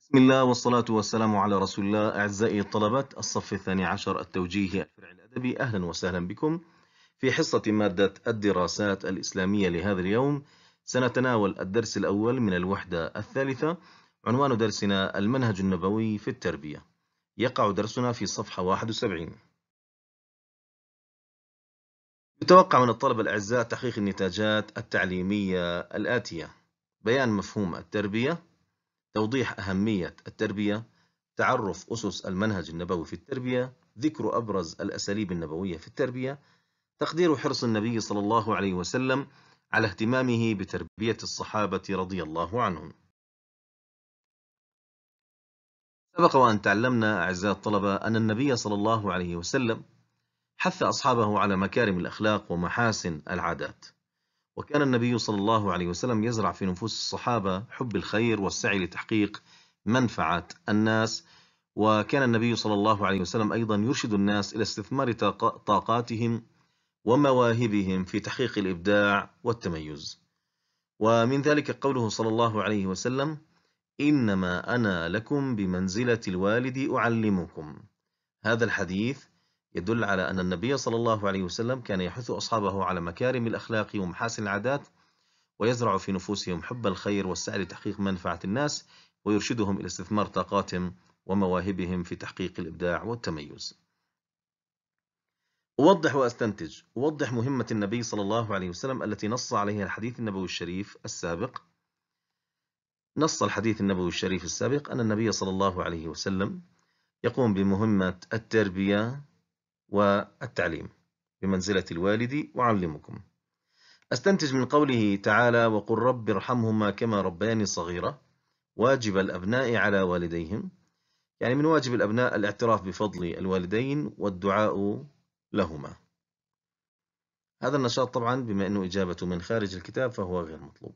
بسم الله والصلاة والسلام على رسول الله. أعزائي الطلبة الصف الثاني عشر التوجيهي الفرع الأدبي، أهلا وسهلا بكم في حصة مادة الدراسات الإسلامية لهذا اليوم. سنتناول الدرس الأول من الوحدة الثالثة. عنوان درسنا المنهج النبوي في التربية. يقع درسنا في صفحة 71. يتوقع من الطلبة الأعزاء تحقيق النتاجات التعليمية الآتية: بيان مفهوم التربية، توضيح أهمية التربية، تعرف أسس المنهج النبوي في التربية، ذكر أبرز الأساليب النبوية في التربية، تقدير حرص النبي صلى الله عليه وسلم على اهتمامه بتربية الصحابة رضي الله عنهم. سبق وأن تعلمنا أعزائي الطلبة أن النبي صلى الله عليه وسلم حث أصحابه على مكارم الأخلاق ومحاسن العادات، وكان النبي صلى الله عليه وسلم يزرع في نفوس الصحابة حب الخير والسعي لتحقيق منفعة الناس، وكان النبي صلى الله عليه وسلم أيضا يرشد الناس إلى استثمار طاقاتهم ومواهبهم في تحقيق الإبداع والتميز. ومن ذلك قوله صلى الله عليه وسلم: إنما أنا لكم بمنزلة الوالد أعلمكم. هذا الحديث يدل على أن النبي صلى الله عليه وسلم كان يحث أصحابه على مكارم الأخلاق ومحاسن العادات، ويزرع في نفوسهم حب الخير والسعي لتحقيق منفعة الناس، ويرشدهم إلى استثمار طاقاتهم ومواهبهم في تحقيق الإبداع والتميز. أوضح وأستنتج. أوضح مهمة النبي صلى الله عليه وسلم التي نص عليها الحديث النبوي الشريف السابق. نص الحديث النبوي الشريف السابق أن النبي صلى الله عليه وسلم يقوم بمهمة التربية والتعليم بمنزلة الوالد أعلمكم. أستنتج من قوله تعالى: وقل رب ارحمهما كما ربياني صغيرة، واجب الأبناء على والديهم، يعني من واجب الأبناء الاعتراف بفضل الوالدين والدعاء لهما. هذا النشاط طبعا بما أنه إجابته من خارج الكتاب فهو غير مطلوب.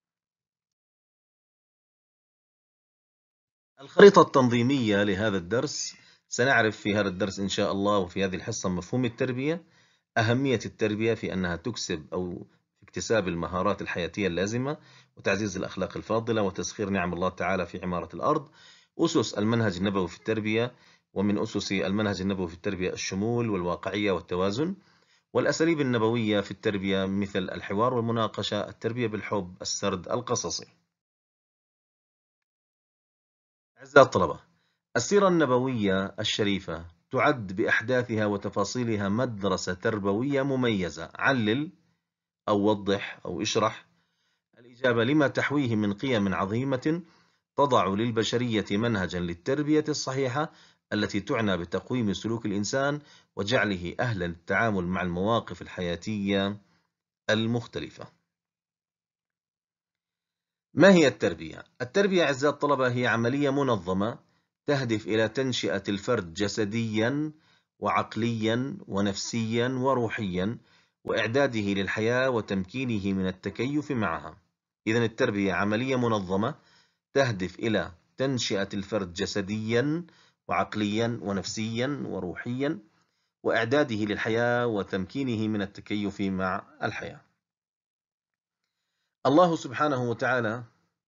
الخريطة التنظيمية لهذا الدرس. سنعرف في هذا الدرس إن شاء الله وفي هذه الحصة مفهوم التربية، أهمية التربية في أنها تكسب أو في اكتساب المهارات الحياتية اللازمة وتعزيز الأخلاق الفاضلة وتسخير نعم الله تعالى في عمارة الأرض، أسس المنهج النبوي في التربية، ومن أسس المنهج النبوي في التربية الشمول والواقعية والتوازن، والأساليب النبوية في التربية مثل الحوار والمناقشة، التربية بالحب، السرد القصصي. أعزائي الطلبة، السيرة النبوية الشريفة تعد بأحداثها وتفاصيلها مدرسة تربوية مميزة. علل أو وضح أو اشرح. الإجابة: لما تحويه من قيم عظيمة تضع للبشرية منهجا للتربية الصحيحة التي تعنى بتقويم سلوك الإنسان وجعله أهلا للتعامل مع المواقف الحياتية المختلفة. ما هي التربية؟ التربية أعزائي الطلبة هي عملية منظمة تهدف إلى تنشئة الفرد جسديا وعقليا ونفسيا وروحيا، وإعداده للحياة وتمكينه من التكيف معها. إذن التربية عملية منظمة تهدف إلى تنشئة الفرد جسديا وعقليا ونفسيا وروحيا، وإعداده للحياة وتمكينه من التكيف مع الحياة. الله سبحانه وتعالى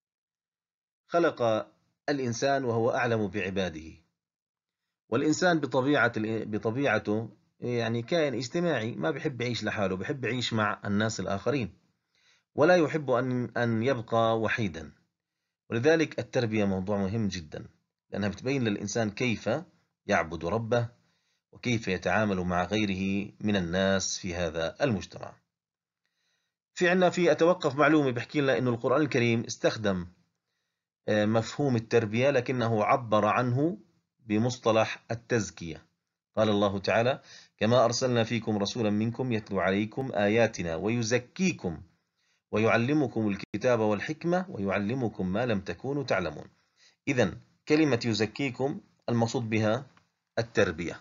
خلق الإنسان وهو أعلم بعباده، والإنسان بطبيعته يعني كائن اجتماعي، ما بحب يعيش لحاله، بحب يعيش مع الناس الآخرين، ولا يحب أن يبقى وحيدا. ولذلك التربية موضوع مهم جدا، لأنها بتبين للإنسان كيف يعبد ربه وكيف يتعامل مع غيره من الناس في هذا المجتمع. في أتوقف معلومة بحكي لنا إنه القرآن الكريم استخدم مفهوم التربية لكنه عبر عنه بمصطلح التزكية. قال الله تعالى: كما أرسلنا فيكم رسولا منكم يتلو عليكم آياتنا ويزكيكم ويعلمكم الكتاب والحكمة ويعلمكم ما لم تكونوا تعلمون. إذن كلمة يزكيكم المقصود بها التربية.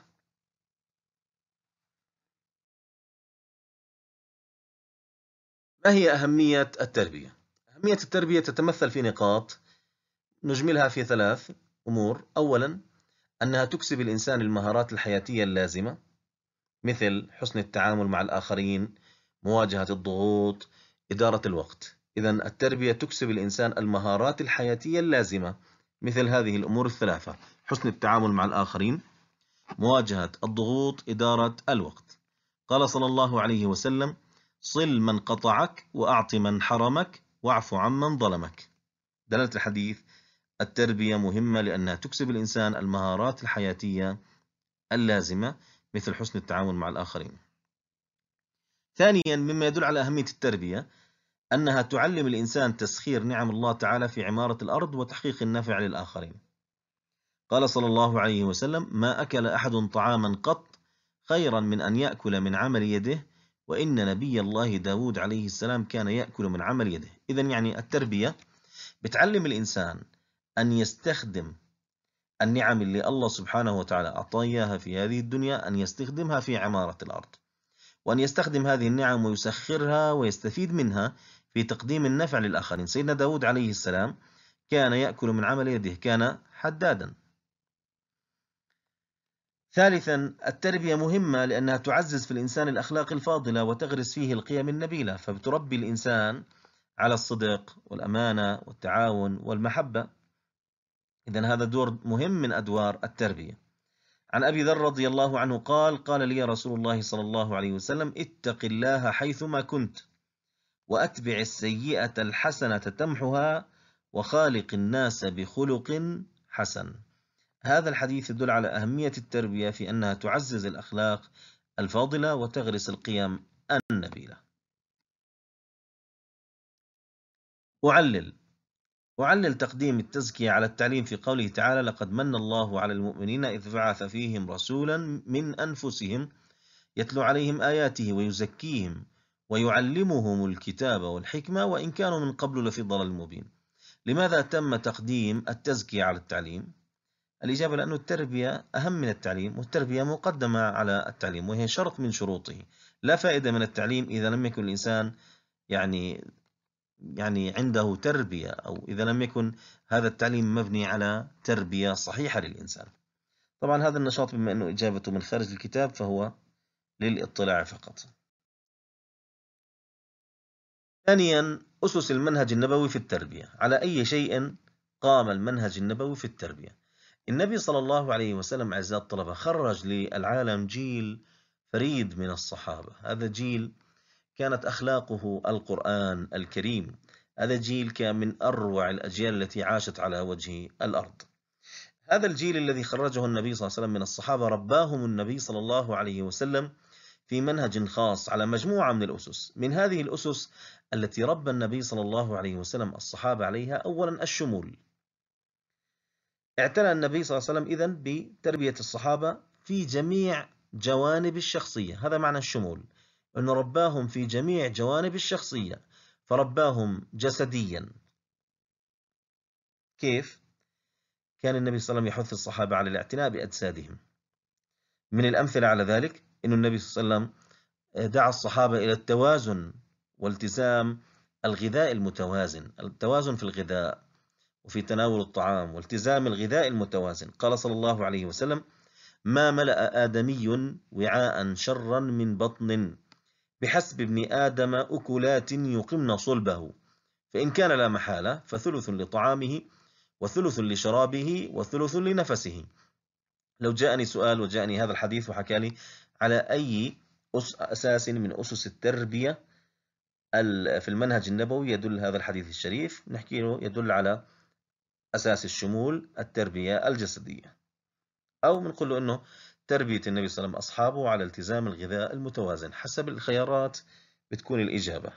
ما هي أهمية التربية؟ أهمية التربية تتمثل في نقاط نجملها في 3 أمور. أولا، أنها تكسب الإنسان المهارات الحياتية اللازمة مثل حسن التعامل مع الآخرين، مواجهة الضغوط، إدارة الوقت. إذن التربية تكسب الإنسان المهارات الحياتية اللازمة مثل هذه الأمور الثلاثة: حسن التعامل مع الآخرين، مواجهة الضغوط، إدارة الوقت. قال صلى الله عليه وسلم: صل من قطعك، وأعط من حرمك، واعف عمن ظلمك. دلالة الحديث: التربية مهمة لأنها تكسب الإنسان المهارات الحياتية اللازمة مثل حسن التعامل مع الآخرين. ثانيا، مما يدل على أهمية التربية أنها تعلم الإنسان تسخير نعم الله تعالى في عمارة الأرض وتحقيق النفع للآخرين. قال صلى الله عليه وسلم: ما أكل أحد طعاما قط خيرا من أن يأكل من عمل يده، وإن نبي الله داود عليه السلام كان يأكل من عمل يده. إذن يعني التربية بتعلم الإنسان أن يستخدم النعم اللي الله سبحانه وتعالى أعطاه إياها في هذه الدنيا، أن يستخدمها في عمارة الأرض، وأن يستخدم هذه النعم ويسخرها ويستفيد منها في تقديم النفع للآخرين. سيدنا داود عليه السلام كان يأكل من عمل يده، كان حدادا. ثالثا، التربية مهمة لأنها تعزز في الإنسان الأخلاق الفاضلة وتغرس فيه القيم النبيلة، فبتربي الإنسان على الصدق والأمانة والتعاون والمحبة. إذن هذا دور مهم من أدوار التربية. عن أبي ذر رضي الله عنه قال: قال لي رسول الله صلى الله عليه وسلم: اتق الله حيثما كنت، وأتبع السيئة الحسنة تمحها، وخالق الناس بخلق حسن. هذا الحديث يدل على أهمية التربية في أنها تعزز الأخلاق الفاضلة وتغرس القيم النبيلة. أعلل تقديم التزكية على التعليم في قوله تعالى: لقد من الله على المؤمنين إذ بعث فيهم رسولا من أنفسهم يتلو عليهم آياته ويزكيهم ويعلمهم الكتاب والحكمة وإن كانوا من قبل لفي ضلال مبين. لماذا تم تقديم التزكية على التعليم؟ الإجابة: لأن التربية أهم من التعليم، والتربية مقدمة على التعليم، وهي شرط من شروطه. لا فائدة من التعليم إذا لم يكن الإنسان يعني عنده تربية، أو إذا لم يكن هذا التعليم مبني على تربية صحيحة للإنسان. طبعا هذا النشاط بما أنه إجابته من خارج الكتاب فهو للإطلاع فقط. ثانيا، أسس المنهج النبوي في التربية. على أي شيء قام المنهج النبوي في التربية؟ النبي صلى الله عليه وسلم أعزائي الطلبة خرج للعالم جيل فريد من الصحابة. هذا جيل كانت أخلاقه القرآن الكريم. هذا جيل كان من أروع الأجيال التي عاشت على وجه الأرض. هذا الجيل الذي خرجه النبي صلى الله عليه وسلم من الصحابة رباهم النبي صلى الله عليه وسلم في منهج خاص على مجموعة من الأسس. من هذه الأسس التي ربى النبي صلى الله عليه وسلم الصحابة عليها: أولا الشمول. اعتنى النبي صلى الله عليه وسلم إذن بتربية الصحابة في جميع جوانب الشخصية. هذا معنى الشمول، أنه رباهم في جميع جوانب الشخصية، فرباهم جسديا. كيف؟ كان النبي صلى الله عليه وسلم يحث الصحابة على الاعتناء بأجسادهم. من الأمثلة على ذلك أن النبي صلى الله عليه وسلم دعا الصحابة إلى التوازن والتزام الغذاء المتوازن، التوازن في الغذاء وفي تناول الطعام، والتزام الغذاء المتوازن. قال صلى الله عليه وسلم: ما ملأ آدمي وعاء شرا من بطن، بحسب ابن آدم أكلات يقمن صلبه، فإن كان لا محالة فثلث لطعامه وثلث لشرابه وثلث لنفسه. لو جاءني سؤال وجاءني هذا الحديث وحكى لي على أي أساس من أسس التربية في المنهج النبوي يدل هذا الحديث الشريف، نحكي له يدل على أساس الشمول، التربية الجسدية، أو بنقول له أنه تربية النبي صلى الله عليه وسلم أصحابه على التزام الغذاء المتوازن. حسب الخيارات بتكون الإجابة.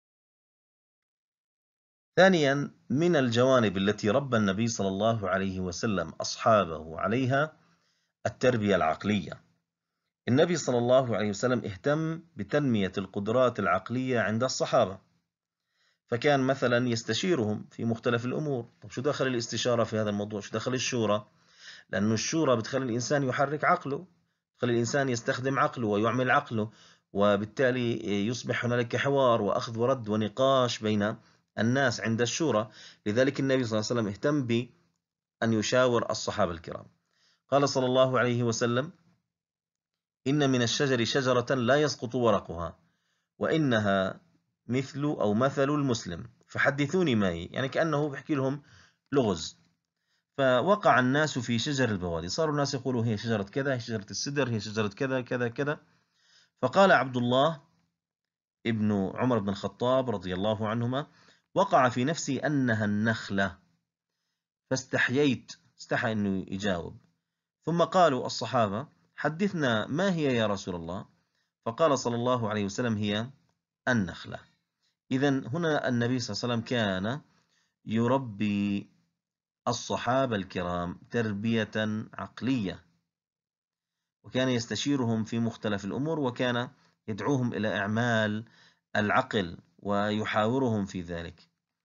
ثانيا، من الجوانب التي ربى النبي صلى الله عليه وسلم أصحابه عليها التربية العقلية. النبي صلى الله عليه وسلم اهتم بتنمية القدرات العقلية عند الصحابة، فكان مثلا يستشيرهم في مختلف الأمور. طب شو دخل الاستشارة في هذا الموضوع؟ شو دخل الشورى؟ لأن الشورى بتخلي الإنسان يحرك عقله، بتخلي الإنسان يستخدم عقله ويعمل عقله، وبالتالي يصبح هنالك حوار وأخذ ورد ونقاش بين الناس عند الشورى. لذلك النبي صلى الله عليه وسلم اهتم بأن يشاور الصحابة الكرام. قال صلى الله عليه وسلم: إن من الشجر شجرة لا يسقط ورقها، وإنها مثل أو مثل المسلم، فحدثوني ما هي. يعني كأنه بحكي لهم لغز. فوقع الناس في شجر البوادي، صاروا الناس يقولوا هي شجرة كذا، هي شجرة السدر، هي شجرة كذا كذا كذا. فقال عبد الله ابن عمر بن الخطاب رضي الله عنهما: وقع في نفسي أنها النخلة، فاستحييت، استحى أنه يجاوب. ثم قالوا الصحابة: حدثنا ما هي يا رسول الله؟ فقال صلى الله عليه وسلم: هي النخلة. إذن هنا النبي صلى الله عليه وسلم كان يربي الصحابة الكرام تربية عقلية، وكان يستشيرهم في مختلف الأمور، وكان يدعوهم إلى إعمال العقل ويحاورهم في ذلك.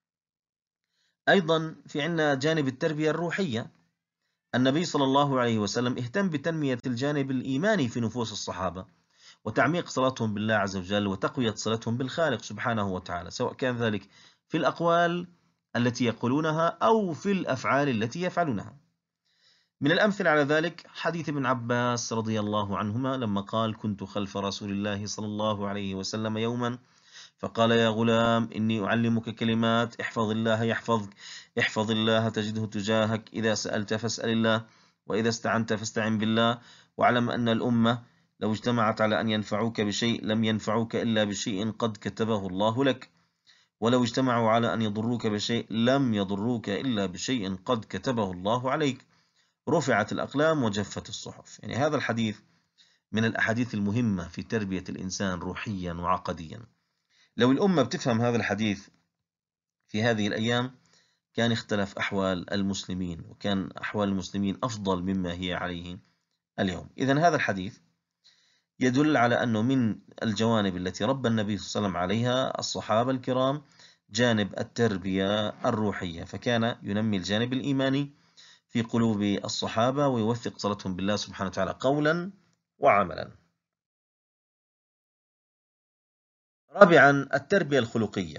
أيضا في عندنا جانب التربية الروحية. النبي صلى الله عليه وسلم اهتم بتنمية الجانب الإيماني في نفوس الصحابة، وتعميق صلتهم بالله عز وجل، وتقوية صلتهم بالخالق سبحانه وتعالى، سواء كان ذلك في الأقوال التي يقولونها أو في الأفعال التي يفعلونها. من الأمثلة على ذلك حديث ابن عباس رضي الله عنهما لما قال: كنت خلف رسول الله صلى الله عليه وسلم يوما فقال: يا غلام، إني أعلمك كلمات، احفظ الله يحفظك، احفظ الله تجده تجاهك، إذا سألت فاسأل الله، وإذا استعنت فاستعن بالله، واعلم أن الأمة لو اجتمعت على أن ينفعوك بشيء لم ينفعوك إلا بشيء قد كتبه الله لك، ولو اجتمعوا على أن يضروك بشيء لم يضروك إلا بشيء قد كتبه الله عليك، رفعت الأقلام وجفت الصحف. يعني هذا الحديث من الأحاديث المهمة في تربية الإنسان روحيا وعقديا. لو الأمة بتفهم هذا الحديث في هذه الأيام كان اختلف أحوال المسلمين، وكان أحوال المسلمين أفضل مما هي عليه اليوم. إذن هذا الحديث يدل على أنه من الجوانب التي ربى النبي صلى الله عليه وسلم عليها الصحابة الكرام جانب التربية الروحية، فكان ينمي الجانب الإيماني في قلوب الصحابة ويوثق صلتهم بالله سبحانه وتعالى قولا وعملا. رابعا، التربية الخلقية.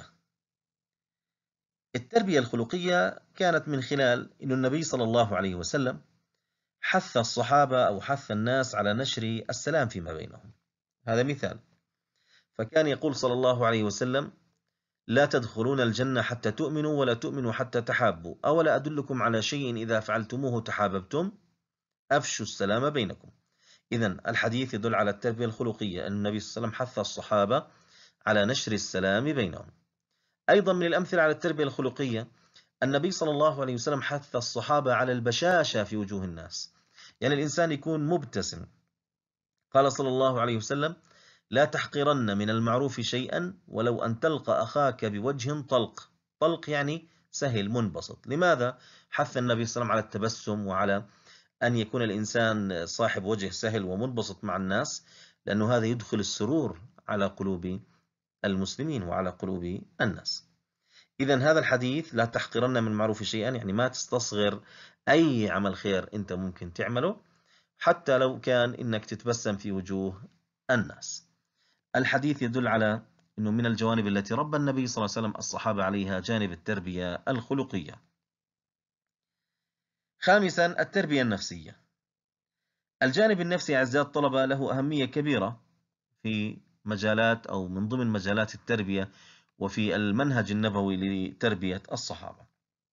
التربية الخلقية كانت من خلال أن النبي صلى الله عليه وسلم حث الصحابة أو حث الناس على نشر السلام فيما بينهم. هذا مثال، فكان يقول صلى الله عليه وسلم: لا تدخلون الجنة حتى تؤمنوا، ولا تؤمنوا حتى تحابوا، أولا أدلكم على شيء إذا فعلتموه تحاببتم، أفشوا السلام بينكم. إذن الحديث يدل على التربية الخلقية، أن النبي صلى الله عليه وسلم حث الصحابة على نشر السلام بينهم. أيضا من الأمثلة على التربية الخلقية النبي صلى الله عليه وسلم حث الصحابة على البشاشة في وجوه الناس، يعني الإنسان يكون مبتسم. قال صلى الله عليه وسلم: لا تحقرن من المعروف شيئا ولو أن تلقى أخاك بوجه طلق. طلق يعني سهل منبسط. لماذا حث النبي صلى الله عليه وسلم على التبسم وعلى أن يكون الإنسان صاحب وجه سهل ومنبسط مع الناس؟ لأنه هذا يدخل السرور على قلوب المسلمين وعلى قلوب الناس. إذن هذا الحديث لا تحقرن من المعروف شيئا، يعني ما تستصغر أي عمل خير أنت ممكن تعمله، حتى لو كان إنك تتبسم في وجوه الناس. الحديث يدل على أنه من الجوانب التي ربى النبي صلى الله عليه وسلم الصحابة عليها جانب التربية الخلقية. خامسا، التربية النفسية. الجانب النفسي أعزائي الطلبة له أهمية كبيرة في مجالات أو من ضمن مجالات التربية وفي المنهج النبوي لتربية الصحابة.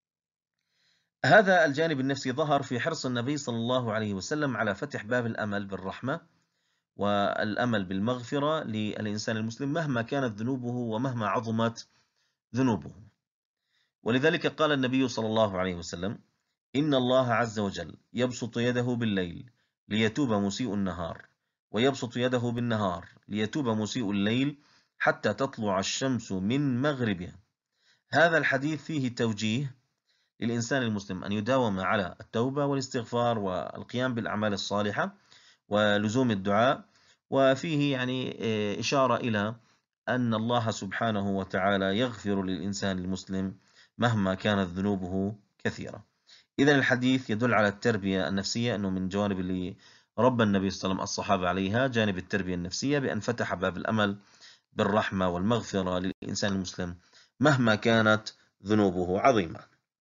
هذا الجانب النفسي ظهر في حرص النبي صلى الله عليه وسلم على فتح باب الأمل بالرحمة والأمل بالمغفرة للإنسان المسلم مهما كانت ذنوبه ومهما عظمت ذنوبه. ولذلك قال النبي صلى الله عليه وسلم: إن الله عز وجل يبسط يده بالليل ليتوب مسيء النهار، ويبسط يده بالنهار ليتوب مسيء الليل، حتى تطلع الشمس من مغربها. هذا الحديث فيه توجيه للإنسان المسلم أن يداوم على التوبة والاستغفار والقيام بالأعمال الصالحة ولزوم الدعاء، وفيه يعني إشارة إلى أن الله سبحانه وتعالى يغفر للإنسان المسلم مهما كانت ذنوبه كثيرة. إذن الحديث يدل على التربية النفسية، أنه من جوانب اللي ربى النبي صلى الله عليه وسلم الصحابة عليها جانب التربية النفسية، بأن فتح باب الأمل بالرحمة والمغفرة للإنسان المسلم مهما كانت ذنوبه عظيمة.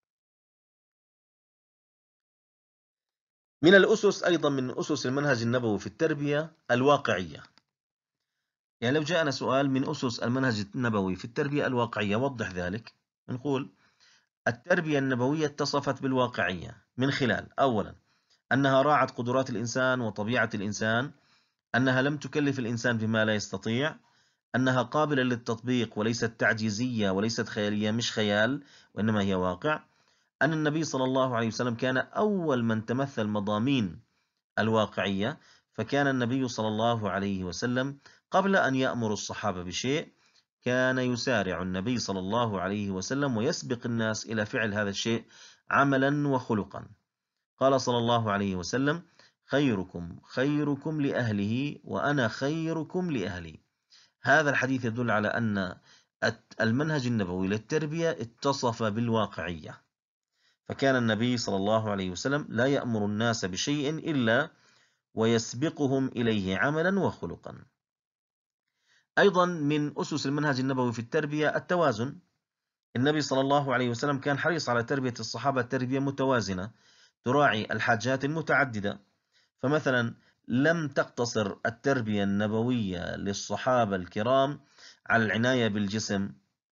من الأسس أيضا من أسس المنهج النبوي في التربية الواقعية. يعني لو جاءنا سؤال من أسس المنهج النبوي في التربية الواقعية وضح ذلك، نقول التربية النبوية اتصفت بالواقعية من خلال أولا أنها راعت قدرات الإنسان وطبيعة الإنسان، أنها لم تكلف الإنسان بما لا يستطيع، أنها قابلة للتطبيق وليست تعجيزية وليست خيالية، مش خيال وإنما هي واقع، أن النبي صلى الله عليه وسلم كان أول من تمثل مضامين الواقعية، فكان النبي صلى الله عليه وسلم قبل أن يأمر الصحابة بشيء كان يسارع النبي صلى الله عليه وسلم ويسبق الناس إلى فعل هذا الشيء عملا وخلقا. قال صلى الله عليه وسلم: خيركم خيركم لأهله وأنا خيركم لأهلي. هذا الحديث يدل على أن المنهج النبوي للتربية اتصف بالواقعية، فكان النبي صلى الله عليه وسلم لا يأمر الناس بشيء إلا ويسبقهم إليه عملا وخلقا. أيضا من أسس المنهج النبوي في التربية التوازن. النبي صلى الله عليه وسلم كان حريص على تربية الصحابة تربية متوازنة تراعي الحاجات المتعددة، فمثلا لم تقتصر التربية النبوية للصحابة الكرام على العناية بالجسم،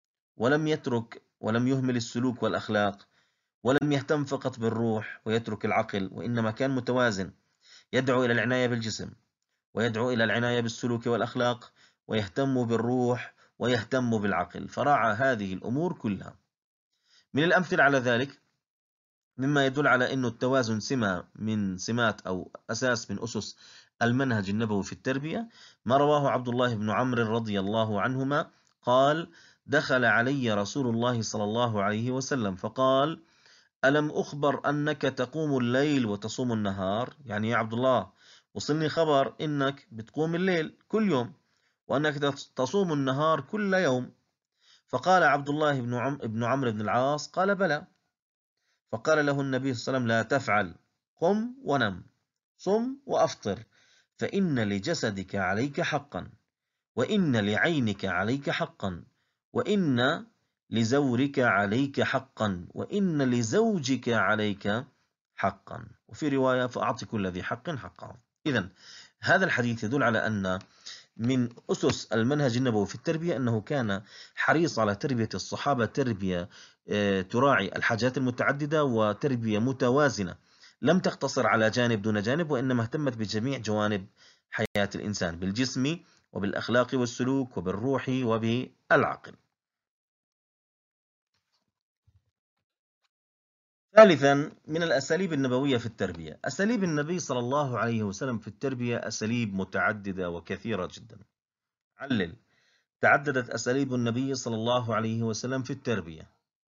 ولم يهمل السلوك والأخلاق، ولم يهتم فقط بالروح ويترك العقل، وإنما كان متوازن، يدعو إلى العناية بالجسم، ويدعو إلى العناية بالسلوك والأخلاق، ويهتم بالروح ويهتم بالعقل، فراعى هذه الأمور كلها. من الأمثلة على ذلك مما يدل على أن التوازن سمة من سمات أو أساس من أسس المنهج النبوي في التربية، ما رواه عبد الله بن عمرو رضي الله عنهما قال: دخل علي رسول الله صلى الله عليه وسلم فقال: ألم أخبر أنك تقوم الليل وتصوم النهار؟ يعني يا عبد الله، وصلني خبر إنك بتقوم الليل كل يوم وأنك تصوم النهار كل يوم. فقال عبد الله بن عمرو بن العاص: قال بلى. فقال له النبي صلى الله عليه وسلم: لا تفعل، قم ونم، صم وأفطر، فإن لجسدك عليك حقا، وإن لعينك عليك حقا، وإن لزورك عليك حقا، وإن لزوجك عليك حقا، وفي رواية: فأعطي كل ذي حق حقه. إذن هذا الحديث يدل على أن من أسس المنهج النبوي في التربية أنه كان حريص على تربية الصحابة تربية تراعي الحاجات المتعددة وتربية متوازنة، لم تقتصر على جانب دون جانب، وإنما اهتمت بجميع جوانب حياة الإنسان، بالجسم وبالأخلاق والسلوك وبالروح وبالعقل. ثالثا من الأساليب النبوية في التربية، أساليب النبي صلى الله عليه وسلم في التربية أساليب متعددة وكثيرة جدا. علل: تعددت أساليب النبي صلى الله عليه وسلم في التربية.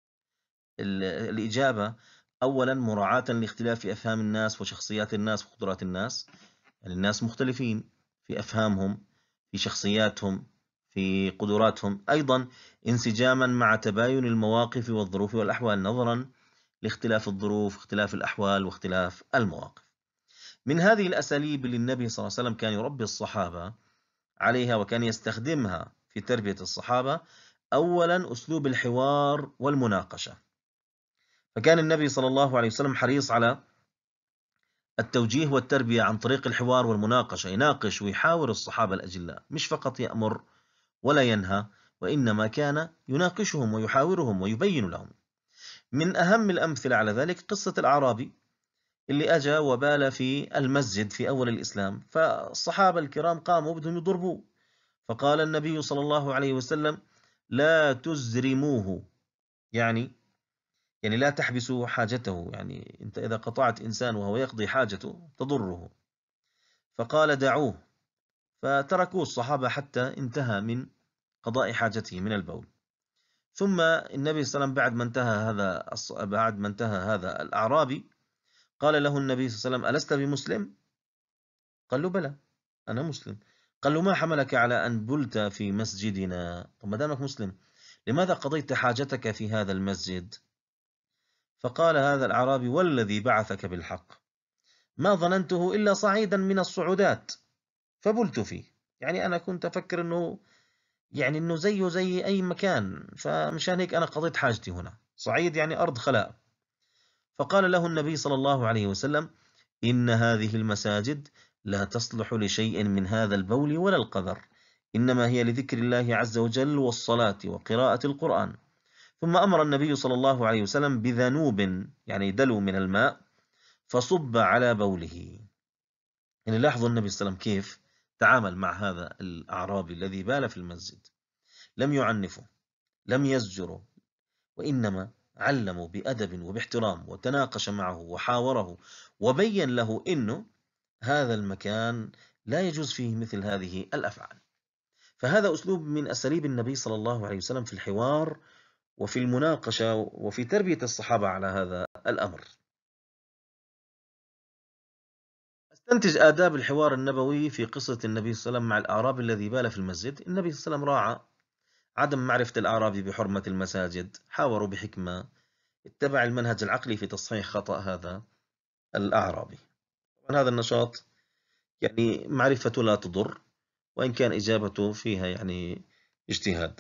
الإجابة: أولا مراعاة لاختلاف أفهام الناس وشخصيات الناس وقدرات الناس، يعني الناس مختلفين في أفهامهم، في شخصياتهم، في قدراتهم. أيضا انسجاما مع تباين المواقف والظروف والأحوال، نظرا لاختلاف الظروف واختلاف الأحوال واختلاف المواقف. من هذه الأساليب اللي النبي صلى الله عليه وسلم كان يربي الصحابة عليها وكان يستخدمها في تربية الصحابة، أولا أسلوب الحوار والمناقشة. فكان النبي صلى الله عليه وسلم حريص على التوجيه والتربية عن طريق الحوار والمناقشة، يناقش ويحاور الصحابة الأجلاء، مش فقط يأمر ولا ينهى، وإنما كان يناقشهم ويحاورهم ويبين لهم. من أهم الأمثلة على ذلك قصة الأعرابي اللي أجا وبال في المسجد في أول الإسلام، فالصحابة الكرام قاموا بدهم يضربوه، فقال النبي صلى الله عليه وسلم: لا تزرموه، يعني لا تحبسوا حاجته، يعني أنت إذا قطعت إنسان وهو يقضي حاجته تضره. فقال: دعوه، فتركوه الصحابة حتى انتهى من قضاء حاجته من البول. ثم النبي صلى الله عليه وسلم بعد ما انتهى هذا الأعرابي، قال له النبي صلى الله عليه وسلم: ألست بمسلم؟ قال له: بلى، أنا مسلم. قال له: ما حملك على أن بلت في مسجدنا؟ طب ما دامك مسلم، لماذا قضيت حاجتك في هذا المسجد؟ فقال هذا الأعرابي: والذي بعثك بالحق، ما ظننته إلا صعيدا من الصعودات فبلت فيه. يعني أنا كنت أفكر أنه أنه زيه زي أي مكان، فمشان هيك أنا قضيت حاجتي هنا، صعيد يعني أرض خلاء. فقال له النبي صلى الله عليه وسلم: إن هذه المساجد لا تصلح لشيء من هذا البول ولا القذر، إنما هي لذكر الله عز وجل والصلاة وقراءة القرآن. ثم أمر النبي صلى الله عليه وسلم بذنوب، يعني دلو من الماء، فصب على بوله. يعني لاحظوا النبي صلى الله عليه وسلم كيف تعامل مع هذا الأعرابي الذي بال في المسجد. لم يعنفه، لم يزجره، وإنما علمه بأدب وباحترام، وتناقش معه وحاوره، وبين له أنه هذا المكان لا يجوز فيه مثل هذه الأفعال. فهذا أسلوب من أساليب النبي صلى الله عليه وسلم في الحوار وفي المناقشة وفي تربية الصحابة على هذا الأمر. استنتج آداب الحوار النبوي في قصة النبي صلى الله عليه وسلم مع الأعرابي الذي بال في المسجد. النبي صلى الله عليه وسلم راعى عدم معرفة الأعرابي بحرمة المساجد، حاوروا بحكمة، اتبع المنهج العقلي في تصحيح خطأ هذا الأعرابي. طبعا هذا النشاط يعني معرفته لا تضر، وإن كان إجابته فيها يعني اجتهاد.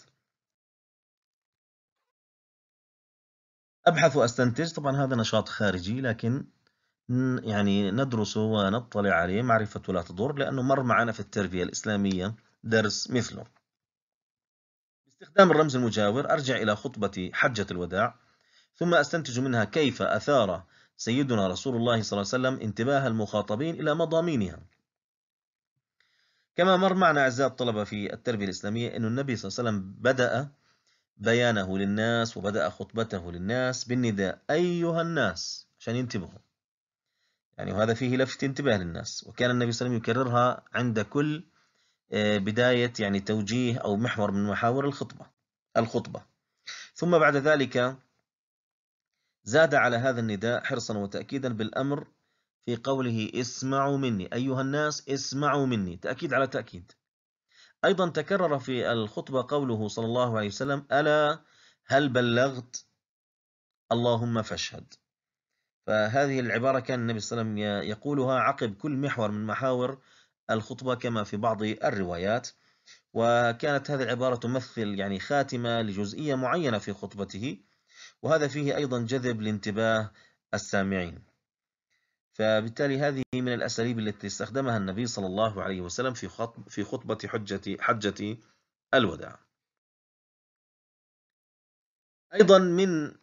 أبحث وأستنتج، طبعا هذا نشاط خارجي، لكن يعني ندرسه ونطلع عليه. معرفته لا تضر، لأنه مر معنا في التربية الإسلامية درس مثله. باستخدام الرمز المجاور أرجع إلى خطبة حجة الوداع، ثم أستنتج منها كيف أثار سيدنا رسول الله صلى الله عليه وسلم انتباه المخاطبين إلى مضامينها. كما مر معنا أعزائي الطلبة في التربية الإسلامية أن النبي صلى الله عليه وسلم بدأ بيانه للناس وبدأ خطبته للناس بالنداء أيها الناس، عشان ينتبهوا يعني، وهذا فيه لفت انتباه للناس. وكان النبي صلى الله عليه وسلم يكررها عند كل بداية يعني توجيه أو محور من محاور الخطبة. ثم بعد ذلك زاد على هذا النداء حرصا وتأكيدا بالأمر في قوله اسمعوا مني أيها الناس، اسمعوا مني، تأكيد على تأكيد. أيضا تكرر في الخطبة قوله صلى الله عليه وسلم ألا هل بلغت اللهم فاشهد. فهذه العبارة كان النبي صلى الله عليه وسلم يقولها عقب كل محور من محاور الخطبة كما في بعض الروايات، وكانت هذه العبارة تمثل يعني خاتمة لجزئية معينة في خطبته، وهذا فيه أيضا جذب لانتباه السامعين. فبالتالي هذه من الأساليب التي استخدمها النبي صلى الله عليه وسلم في خطبة حجة الوداع. أيضا من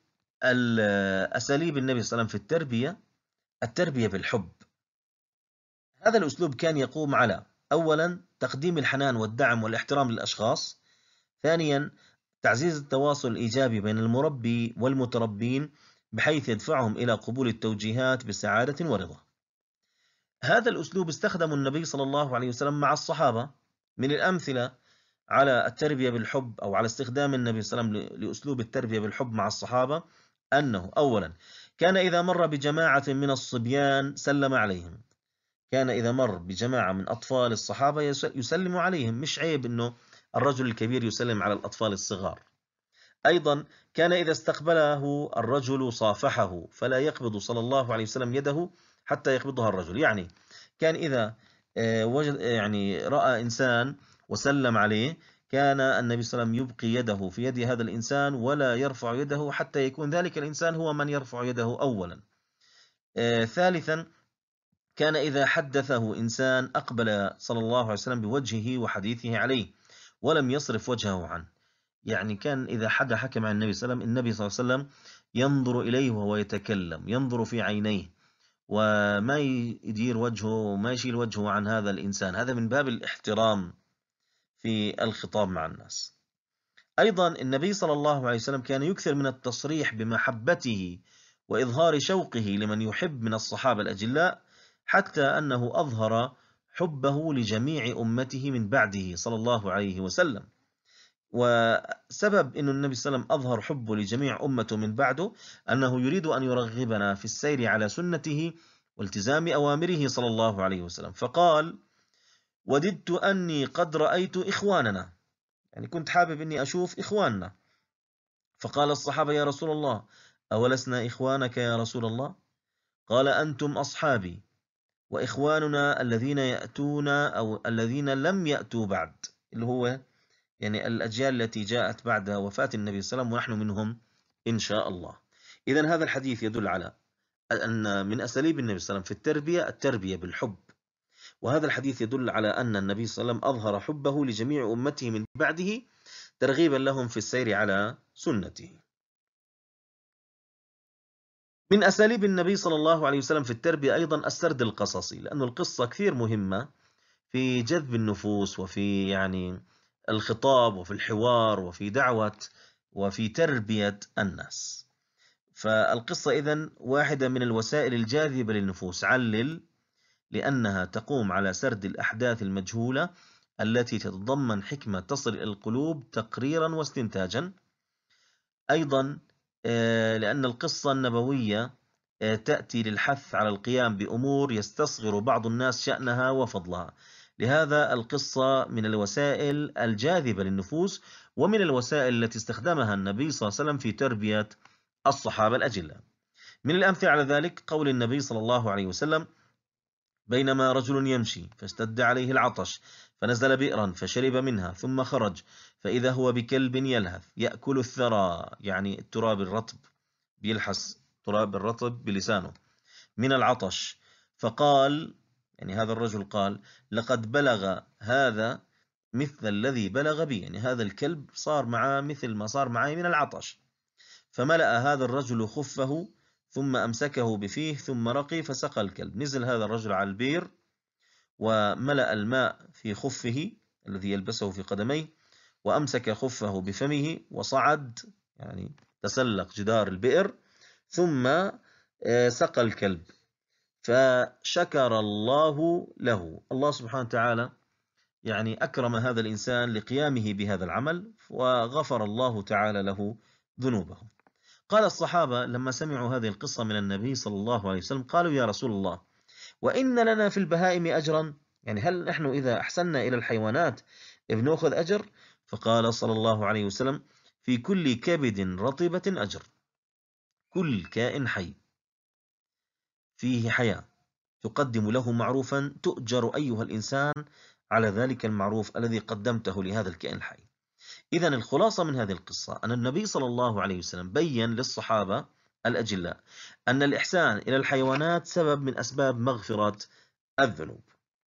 أساليب النبي صلى الله عليه وسلم في التربية بالحب. هذا الأسلوب كان يقوم على أولا تقديم الحنان والدعم والاحترام للأشخاص، ثانيا تعزيز التواصل الإيجابي بين المربي والمتربين بحيث يدفعهم إلى قبول التوجيهات بسعادة ورضا. هذا الأسلوب استخدمه النبي صلى الله عليه وسلم مع الصحابة. من الأمثلة على التربية بالحب أو على استخدام النبي صلى الله عليه وسلم لأسلوب التربية بالحب مع الصحابة أنه أولا كان إذا مر بجماعة من الصبيان سلم عليهم. كان إذا مر بجماعة من أطفال الصحابة يسلم عليهم، مش عيب أنه الرجل الكبير يسلم على الأطفال الصغار. أيضا كان إذا استقبله الرجل صافحه، فلا يقبض صلى الله عليه وسلم يده حتى يقبضها الرجل. يعني كان إذا وجد يعني رأى إنسان وسلم عليه، كان النبي صلى الله عليه وسلم يبقي يده في يد هذا الإنسان ولا يرفع يده حتى يكون ذلك الإنسان هو من يرفع يده أولا. ثالثا كان إذا حدثه إنسان أقبل صلى الله عليه وسلم بوجهه وحديثه عليه ولم يصرف وجهه عنه. يعني كان إذا حد حكم عن النبي صلى الله عليه وسلم، النبي صلى الله عليه وسلم ينظر إليه وهو يتكلم، ينظر في عينيه وما يدير وجهه وما يشيل وجهه عن هذا الإنسان. هذا من باب الاحترام في الخطاب مع الناس. أيضا النبي صلى الله عليه وسلم كان يكثر من التصريح بمحبته وإظهار شوقه لمن يحب من الصحابة الأجلاء، حتى أنه أظهر حبه لجميع أمته من بعده صلى الله عليه وسلم. وسبب أن النبي صلى الله عليه وسلم أظهر حبه لجميع أمته من بعده أنه يريد أن يرغبنا في السير على سنته والتزام أوامره صلى الله عليه وسلم. فقال وددت أني قد رأيت إخواننا، يعني كنت حابب أني أشوف إخواننا. فقال الصحابة يا رسول الله أولسنا إخوانك يا رسول الله؟ قال أنتم أصحابي وإخواننا الذين يأتون أو الذين لم يأتوا بعد، اللي هو يعني الأجيال التي جاءت بعد وفاة النبي صلى الله عليه وسلم ونحن منهم إن شاء الله. إذن هذا الحديث يدل على أن من أساليب النبي صلى الله عليه وسلم في التربية بالحب. وهذا الحديث يدل على أن النبي صلى الله عليه وسلم أظهر حبه لجميع أمته من بعده ترغيبا لهم في السير على سنته. من أساليب النبي صلى الله عليه وسلم في التربية أيضا السرد القصصي، لأن القصة كثير مهمة في جذب النفوس، وفي يعني الخطاب، وفي الحوار، وفي دعوة، وفي تربية الناس. فالقصة إذن واحدة من الوسائل الجاذبة للنفوس. علل لأنها تقوم على سرد الأحداث المجهولة التي تتضمن حكمة تصل إلى القلوب تقريرا واستنتاجا. أيضا لأن القصة النبوية تأتي للحث على القيام بأمور يستصغر بعض الناس شأنها وفضلها. لهذا القصة من الوسائل الجاذبة للنفوس، ومن الوسائل التي استخدمها النبي صلى الله عليه وسلم في تربية الصحابة الأجلة. من الأمثلة على ذلك قول النبي صلى الله عليه وسلم: بينما رجل يمشي فاشتد عليه العطش فنزل بئرا فشرب منها ثم خرج فإذا هو بكلب يلهث يأكل الثرى، يعني التراب الرطب، بيلحس تراب الرطب بلسانه من العطش، فقال، يعني هذا الرجل قال: لقد بلغ هذا مثل الذي بلغ بي، يعني هذا الكلب صار معاه مثل ما صار معي من العطش. فملأ هذا الرجل خفه ثم أمسكه بفيه ثم رقي فسقى الكلب. نزل هذا الرجل على البير وملأ الماء في خفه الذي يلبسه في قدميه، وأمسك خفه بفمه وصعد، يعني تسلق جدار البئر، ثم سقى الكلب. فشكر الله له، الله سبحانه وتعالى يعني أكرم هذا الإنسان لقيامه بهذا العمل، وغفر الله تعالى له ذنوبه. قال الصحابة لما سمعوا هذه القصة من النبي صلى الله عليه وسلم قالوا: يا رسول الله، وإن لنا في البهائم أجرا؟ يعني هل نحن إذا أحسننا إلى الحيوانات بنأخذ أجر؟ فقال صلى الله عليه وسلم: في كل كبد رطبة أجر. كل كائن حي فيه حياة تقدم له معروفا تؤجر أيها الإنسان على ذلك المعروف الذي قدمته لهذا الكائن الحي. إذن الخلاصة من هذه القصة أن النبي صلى الله عليه وسلم بين للصحابة الأجلاء أن الإحسان إلى الحيوانات سبب من أسباب مغفرة الذنوب.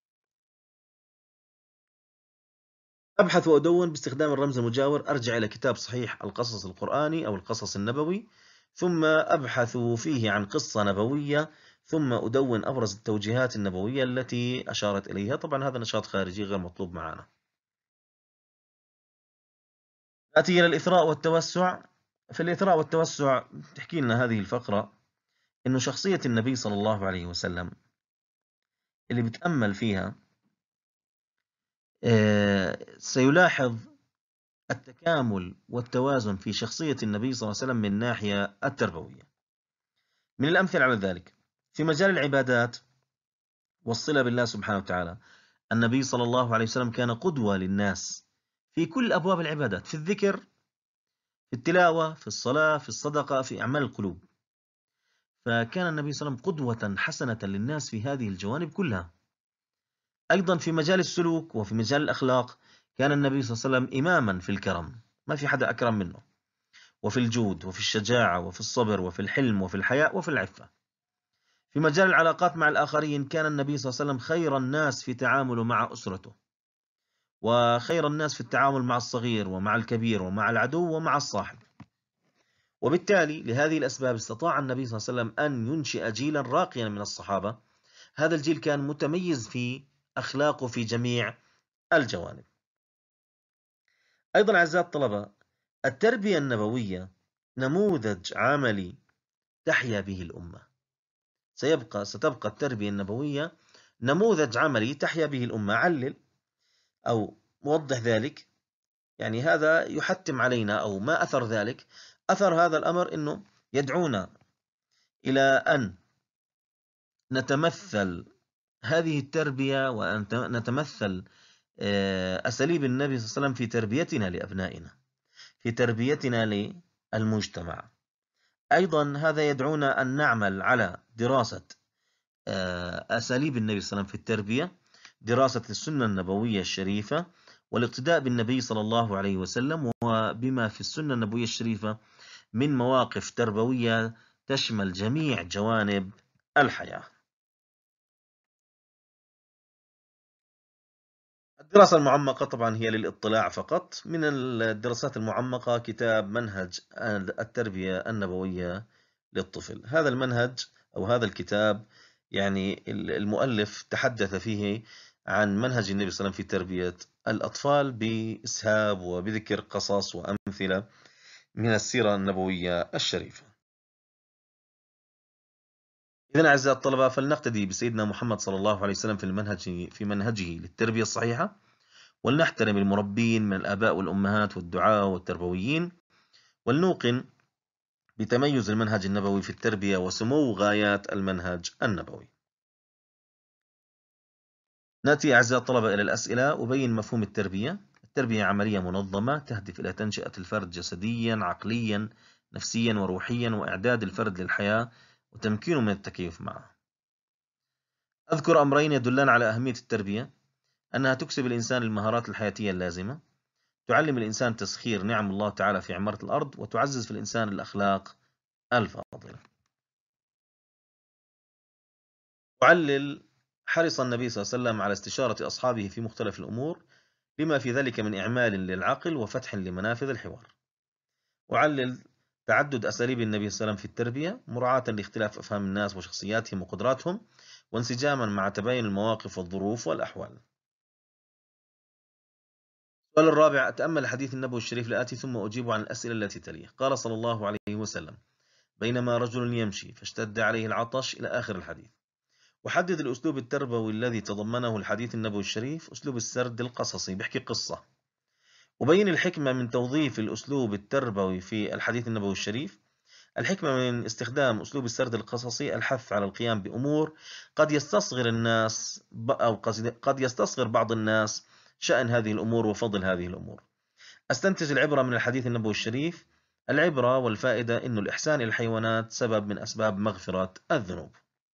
أبحث وأدون باستخدام الرمز المجاور، أرجع إلى كتاب صحيح القصص القرآني أو القصص النبوي، ثم أبحث فيه عن قصة نبوية، ثم أدون أبرز التوجيهات النبوية التي أشارت إليها. طبعا هذا نشاط خارجي غير مطلوب معنا. نأتي إلى الإثراء والتوسع. في الإثراء والتوسع تحكي لنا هذه الفقرة إنه شخصية النبي صلى الله عليه وسلم اللي بتأمل فيها سيلاحظ التكامل والتوازن في شخصية النبي صلى الله عليه وسلم من الناحية التربوية. من الأمثلة على ذلك في مجال العبادات والصلة بالله سبحانه وتعالى، النبي صلى الله عليه وسلم كان قدوة للناس في كل أبواب العبادات، في الذكر، في التلاوة، في الصلاة، في الصدقة، في أعمال القلوب. فكان النبي صلى الله عليه وسلم قدوة حسنة للناس في هذه الجوانب كلها. أيضا في مجال السلوك وفي مجال الأخلاق كان النبي صلى الله عليه وسلم إماما في الكرم، ما في حدا أكرم منه، وفي الجود وفي الشجاعة وفي الصبر وفي الحلم وفي الحياء وفي العفة. في مجال العلاقات مع الآخرين كان النبي صلى الله عليه وسلم خير الناس في تعامله مع أسرته، وخير الناس في التعامل مع الصغير ومع الكبير ومع العدو ومع الصاحب. وبالتالي لهذه الأسباب استطاع النبي صلى الله عليه وسلم أن ينشئ جيلا راقيا من الصحابة. هذا الجيل كان متميز في أخلاقه في جميع الجوانب. أيضا أعزائي الطلبة، التربية النبوية نموذج عملي تحيا به الأمة. ستبقى التربية النبوية نموذج عملي تحيا به الأمة. علل أو موضح ذلك، يعني هذا يحتم علينا، أو ما أثر ذلك؟ أثر هذا الأمر أنه يدعونا إلى أن نتمثل هذه التربية، وأن نتمثل أساليب النبي صلى الله عليه وسلم في تربيتنا لأبنائنا، في تربيتنا للمجتمع. أيضا هذا يدعونا أن نعمل على دراسة أساليب النبي صلى الله عليه وسلم في التربية، دراسة السنة النبوية الشريفة، والاقتداء بالنبي صلى الله عليه وسلم وبما في السنة النبوية الشريفة من مواقف تربوية تشمل جميع جوانب الحياة. الدراسة المعمقة طبعا هي للاطلاع فقط. من الدراسات المعمقة كتاب منهج التربية النبوية للطفل. هذا المنهج أو هذا الكتاب يعني المؤلف تحدث فيه عن منهج النبي صلى الله عليه وسلم في تربية الأطفال بإسهاب وبذكر قصص وأمثلة من السيرة النبوية الشريفة. إذن أعزائي الطلبة، فلنقتدي بسيدنا محمد صلى الله عليه وسلم في منهجه للتربية الصحيحة، ولنحترم المربين من الآباء والأمهات والدعاة والتربويين، ولنوقن بتميز المنهج النبوي في التربية وسمو غايات المنهج النبوي. نأتي أعزائي الطلبة إلى الأسئلة. أبين مفهوم التربية. التربية عملية منظمة تهدف إلى تنشئة الفرد جسديا، عقليا، نفسيا وروحيا، وإعداد الفرد للحياة وتمكينه من التكيف معه. أذكر أمرين يدلان على أهمية التربية: أنها تكسب الإنسان المهارات الحياتية اللازمة، تعلم الإنسان تسخير نعم الله تعالى في عمارة الأرض، وتعزز في الإنسان الأخلاق الفاضلة. أعلل: حرص النبي صلى الله عليه وسلم على استشارة أصحابه في مختلف الأمور، لما في ذلك من إعمال للعقل وفتح لمنافذ الحوار. أعلل: تعدد أساليب النبي صلى الله عليه وسلم في التربية، مراعاة لاختلاف أفهام الناس وشخصياتهم وقدراتهم، وانسجاما مع تباين المواقف والظروف والأحوال. السؤال الرابع: أتأمل حديث النبوي الشريف الآتي ثم أجيب عن الأسئلة التي تليه. قال صلى الله عليه وسلم: بينما رجل يمشي فاشتد عليه العطش، إلى آخر الحديث. وحدد الأسلوب التربوي الذي تضمنه الحديث النبوي الشريف: أسلوب السرد القصصي، بيحكي قصة. وبين الحكمة من توظيف الأسلوب التربوي في الحديث النبوي الشريف. الحكمة من استخدام أسلوب السرد القصصي: الحث على القيام بأمور قد يستصغر الناس أو قد يستصغر بعض الناس شأن هذه الأمور وفضل هذه الأمور. أستنتج العبرة من الحديث النبوي الشريف: العبرة والفائدة إنه الإحسان إلى الحيوانات سبب من أسباب مغفرة الذنوب.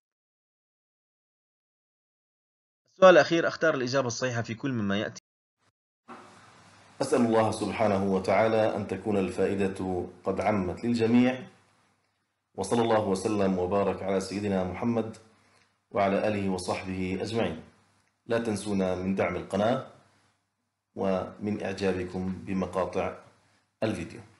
السؤال الأخير: أختار الإجابة الصحيحة في كل مما يأتي. أسأل الله سبحانه وتعالى أن تكون الفائدة قد عمت للجميع، وصلى الله وسلم وبارك على سيدنا محمد وعلى آله وصحبه أجمعين. لا تنسونا من دعم القناة ومن إعجابكم بمقاطع الفيديو.